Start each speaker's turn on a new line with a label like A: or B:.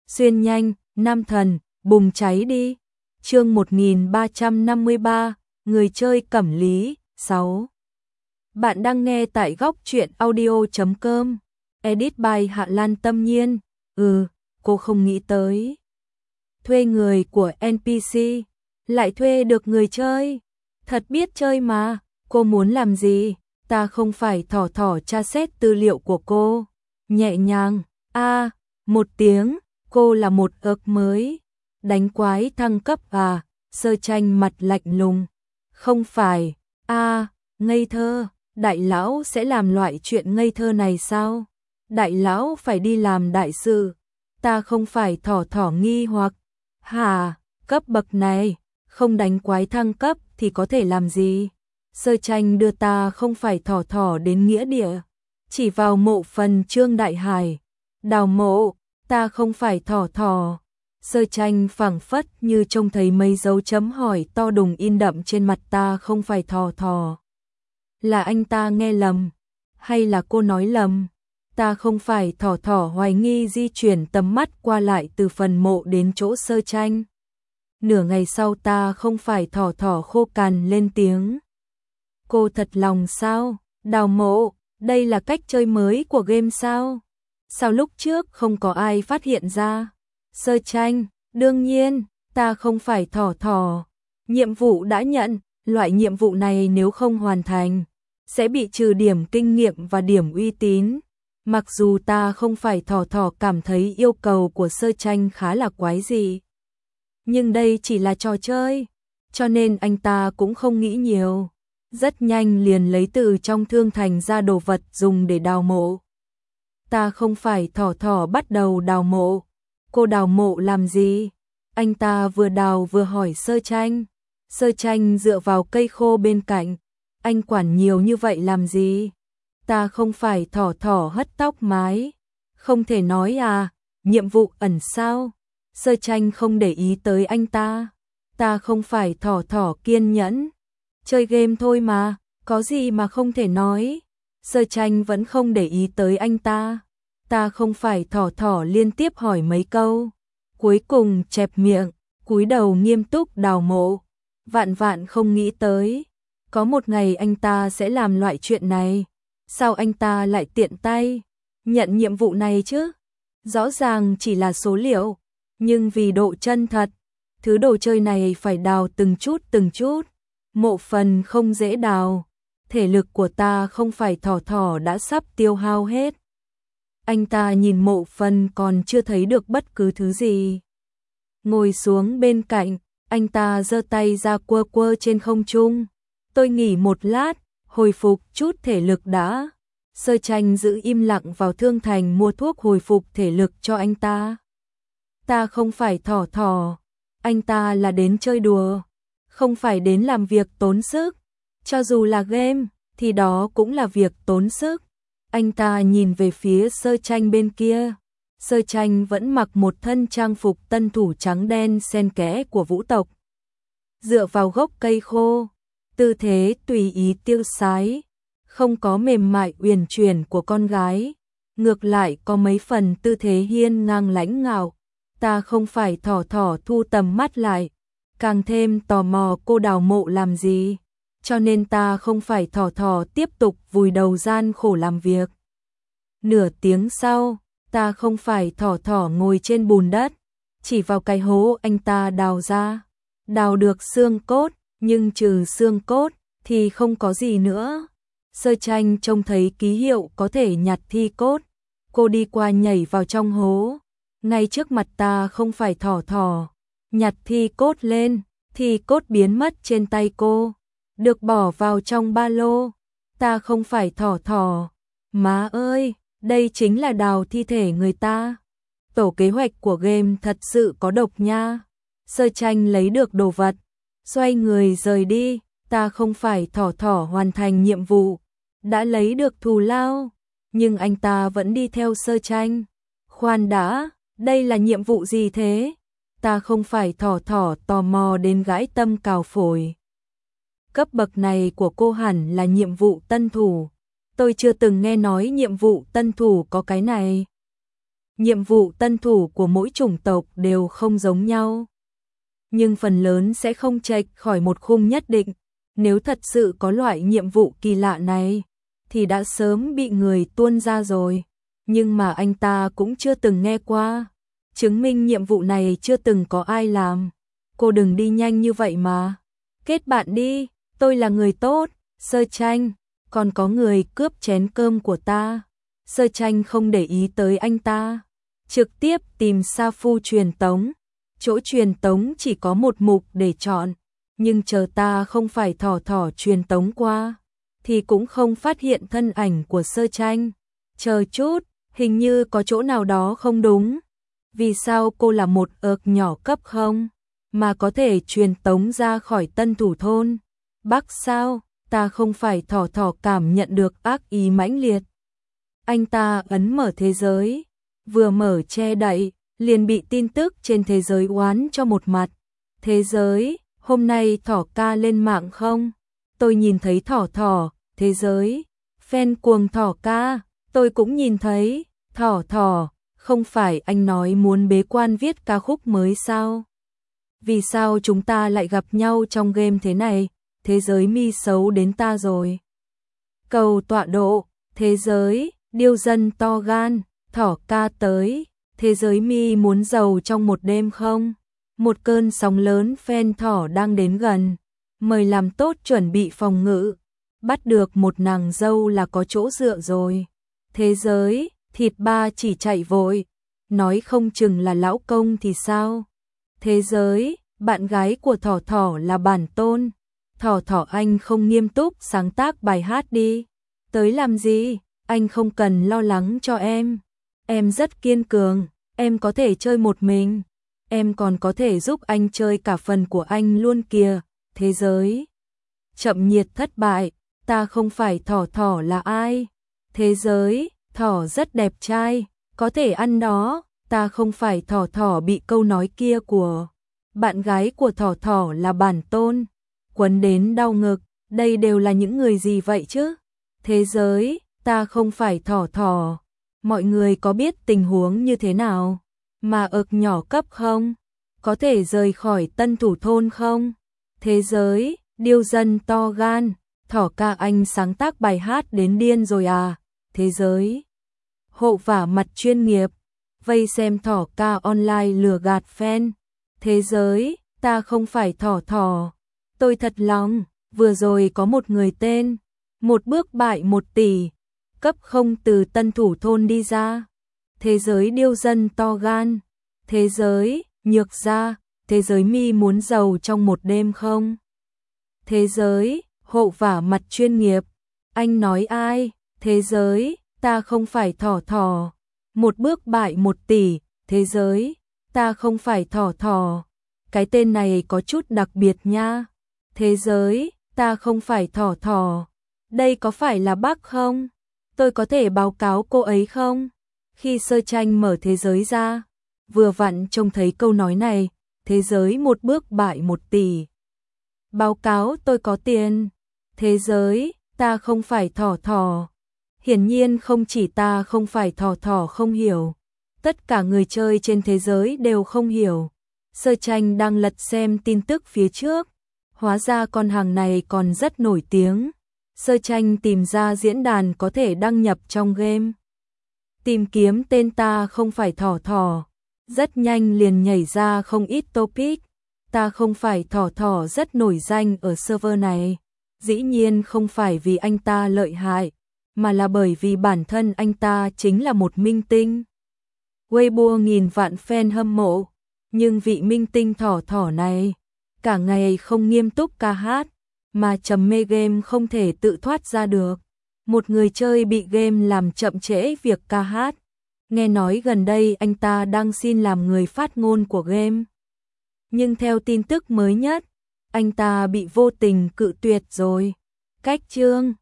A: xuyên nhanh, nam thần, bùng cháy đi. Chương 1353, người chơi Cẩm Lý, 6. Bạn đang nghe tại góc truyện audio.com. Edit by Hạ Lan Tâm Nhiên. Cô không nghĩ tới. Thuê người của NPC, lại thuê được người chơi. Thật biết chơi mà, cô muốn làm gì? Ta không phải thỏ tra xét tư liệu của cô. Nhẹ nhàng, một tiếng, cô là một ớc mới. Đánh quái thăng cấp à? Sơ Tranh mặt lạnh lùng. Không phải, ngây thơ, đại lão sẽ làm loại chuyện ngây thơ này sao? Đại lão phải đi làm đại sự. Ta không phải thỏ nghi hoặc. Hả, cấp bậc này, không đánh quái thăng cấp thì có thể làm gì? Sơ Tranh đưa ta không phải thỏ đến nghĩa địa. Chỉ vào mộ phần Trương Đại Hải. Đào mộ, ta không phải thỏ. Sơ Tranh phảng phất như trông thấy mấy dấu chấm hỏi to đùng in đậm trên mặt. Ta không phải thỏ. Là anh ta nghe lầm, hay là cô nói lầm? Ta không phải thỏ hoài nghi di chuyển tầm mắt qua lại từ phần mộ đến chỗ Sơ Tranh. Nửa ngày sau ta không phải thỏ khô cằn lên tiếng. Cô thật lòng sao? Đào mộ, đây là cách chơi mới của game sao? Sao lúc trước không có ai phát hiện ra? Sơ Tranh, đương nhiên, ta không phải thỏ. Nhiệm vụ đã nhận, loại nhiệm vụ này nếu không hoàn thành, sẽ bị trừ điểm kinh nghiệm và điểm uy tín. Mặc dù ta không phải thỏ cảm thấy yêu cầu của Sơ Tranh khá là quái dị. Nhưng đây chỉ là trò chơi, cho nên anh ta cũng không nghĩ nhiều. Rất nhanh liền lấy từ trong thương thành ra đồ vật dùng để đào mộ. Ta không phải thỏ bắt đầu đào mộ. Cô đào mộ làm gì? Anh ta vừa đào vừa hỏi Sơ Tranh. Sơ Tranh dựa vào cây khô bên cạnh. Anh quản nhiều như vậy làm gì? Ta không phải thỏ hất tóc mái. Không thể nói à, nhiệm vụ ẩn sao? Sơ Tranh không để ý tới anh ta. Ta không phải thỏ kiên nhẫn. Chơi game thôi mà, có gì mà không thể nói. Sơ Tranh vẫn không để ý tới anh ta. Ta không phải thỏ liên tiếp hỏi mấy câu. Cuối cùng chẹp miệng, cúi đầu nghiêm túc đào mộ. Vạn không nghĩ tới. Có một ngày anh ta sẽ làm loại chuyện này. Sao anh ta lại tiện tay nhận nhiệm vụ này chứ? Rõ ràng chỉ là số liệu, nhưng vì độ chân thật, thứ đồ chơi này phải đào từng chút. Mộ phần không dễ đào, thể lực của ta không phải thỏ đã sắp tiêu hao hết. Anh ta nhìn mộ phần còn chưa thấy được bất cứ thứ gì. Ngồi xuống bên cạnh, anh ta giơ tay ra quơ trên không trung. Tôi nghỉ một lát, hồi phục chút thể lực đã. Sơ Tranh giữ im lặng vào thương thành mua thuốc hồi phục thể lực cho anh ta. Ta không phải thỏ. Anh ta là đến chơi đùa, không phải đến làm việc tốn sức. Cho dù là game, thì đó cũng là việc tốn sức. Anh ta nhìn về phía Sơ Tranh bên kia. Sơ Tranh vẫn mặc một thân trang phục tân thủ trắng đen xen kẽ của vũ tộc. Dựa vào gốc cây khô, tư thế tùy ý tiêu sái, không có mềm mại uyển chuyển của con gái, ngược lại có mấy phần tư thế hiên ngang lãnh ngạo. Ta không phải thỏ thu tầm mắt lại, càng thêm tò mò cô đào mộ làm gì, cho nên ta không phải thỏ tiếp tục vùi đầu gian khổ làm việc. Nửa tiếng sau, ta không phải thỏ ngồi trên bùn đất, chỉ vào cái hố anh ta đào ra, đào được xương cốt, nhưng trừ xương cốt thì không có gì nữa. Sơ Tranh trông thấy ký hiệu có thể nhặt thi cốt, cô đi qua nhảy vào trong hố. Ngay trước mặt ta không phải thỏ, nhặt thi cốt lên, thi cốt biến mất trên tay cô, được bỏ vào trong ba lô. Ta không phải thỏ. Má ơi, đây chính là đào thi thể người ta. Tổ kế hoạch của game thật sự có độc nha. Sơ Tranh lấy được đồ vật, xoay người rời đi. Ta không phải thỏ hoàn thành nhiệm vụ, đã lấy được thù lao, nhưng anh ta vẫn đi theo Sơ Tranh. Khoan đã, đây là nhiệm vụ gì thế? Ta không phải thỏ tò mò đến gãi tâm cào phổi. Cấp bậc này của cô hẳn là nhiệm vụ tân thủ. Tôi chưa từng nghe nói nhiệm vụ tân thủ có cái này. Nhiệm vụ tân thủ của mỗi chủng tộc đều không giống nhau, nhưng phần lớn sẽ không chệch khỏi một khung nhất định. Nếu thật sự có loại nhiệm vụ kỳ lạ này, thì đã sớm bị người tuôn ra rồi. Nhưng mà anh ta cũng chưa từng nghe qua, chứng minh nhiệm vụ này chưa từng có ai làm. Cô đừng đi nhanh như vậy mà. Kết bạn đi, tôi là người tốt. Sơ Tranh, còn có người cướp chén cơm của ta. Sơ Tranh không để ý tới anh ta, trực tiếp tìm Sa Phu truyền tống. Chỗ truyền tống chỉ có một mục để chọn, nhưng chờ ta không phải thỏ truyền tống qua, thì cũng không phát hiện thân ảnh của Sơ Tranh. Chờ chút, hình như có chỗ nào đó không đúng. Vì sao cô là một ợc nhỏ cấp không, mà có thể truyền tống ra khỏi Tân Thủ thôn Bắc sao? Ta không phải thỏ cảm nhận được ác ý mãnh liệt. Anh ta ấn mở thế giới, vừa mở che đậy, liền bị tin tức trên thế giới oán cho một mặt. Thế giới, hôm nay thỏ ca lên mạng không? Tôi nhìn thấy thỏ, thế giới, fan cuồng thỏ ca, tôi cũng nhìn thấy, thỏ, không phải anh nói muốn bế quan viết ca khúc mới sao? Vì sao chúng ta lại gặp nhau trong game thế này? Thế giới mi xấu đến ta rồi. Cầu tọa độ, thế giới, điêu dân to gan, thỏ ca tới, thế giới mi muốn giàu trong một đêm không? Một cơn sóng lớn fan thỏ đang đến gần, mời làm tốt chuẩn bị phòng ngự, bắt được một nàng dâu là có chỗ dựa rồi. Thế giới, thịt ba chỉ chạy vội, nói không chừng là lão công thì sao? Thế giới, bạn gái của thỏ là bản tôn. Thỏ anh không nghiêm túc sáng tác bài hát đi. Tới làm gì? Anh không cần lo lắng cho em. Em rất kiên cường, em có thể chơi một mình. Em còn có thể giúp anh chơi cả phần của anh luôn kìa. Thế giới, chậm nhiệt thất bại, ta không phải thỏ là ai? Thế giới, thỏ rất đẹp trai, có thể ăn đó. Ta không phải thỏ bị câu nói kia của bạn gái của thỏ là bản tôn quấn đến đau ngực. Đây đều là những người gì vậy chứ? Thế giới, ta không phải thỏ. Mọi người có biết tình huống như thế nào? Mà ợc nhỏ cấp không? Có thể rời khỏi Tân Thủ thôn không? Thế giới, điêu dân to gan, thỏ ca anh sáng tác bài hát đến điên rồi à? Thế giới, hộ vả mặt chuyên nghiệp, vây xem thỏ ca online lừa gạt fan. Thế giới, ta không phải thỏ. Tôi thật lòng, vừa rồi có một người tên, một bước bại 1 tỷ, cấp không từ Tân Thủ thôn đi ra. Thế giới điêu dân to gan, thế giới, nhược gia, thế giới mi muốn giàu trong một đêm không? Thế giới, hộ vả mặt chuyên nghiệp, anh nói ai? Thế giới, ta không phải thỏ. Một bước bại 1 tỷ, thế giới, ta không phải thỏ. Cái tên này có chút đặc biệt nha. Thế giới, ta không phải thỏ. Đây có phải là bác không? Tôi có thể báo cáo cô ấy không? Khi Sơ Tranh mở thế giới ra, vừa vặn trông thấy câu nói này, thế giới một bước bại 1 tỷ. Báo cáo tôi có tiền. Thế giới, ta không phải thỏ. Hiển nhiên không chỉ ta không phải thỏ không hiểu, tất cả người chơi trên thế giới đều không hiểu. Sơ Tranh đang lật xem tin tức phía trước, hóa ra con hàng này còn rất nổi tiếng. Sơ Tranh tìm ra diễn đàn có thể đăng nhập trong game, tìm kiếm tên ta không phải thỏ, rất nhanh liền nhảy ra không ít topic. Ta không phải thỏ rất nổi danh ở server này, dĩ nhiên không phải vì anh ta lợi hại, mà là bởi vì bản thân anh ta chính là một minh tinh. Weibo nghìn vạn fan hâm mộ, nhưng vị minh tinh thỏ này cả ngày không nghiêm túc ca hát, mà trầm mê game không thể tự thoát ra được. Một người chơi bị game làm chậm trễ việc ca hát. Nghe nói gần đây anh ta đang xin làm người phát ngôn của game. Nhưng theo tin tức mới nhất, anh ta bị vô tình cự tuyệt rồi. Cách chương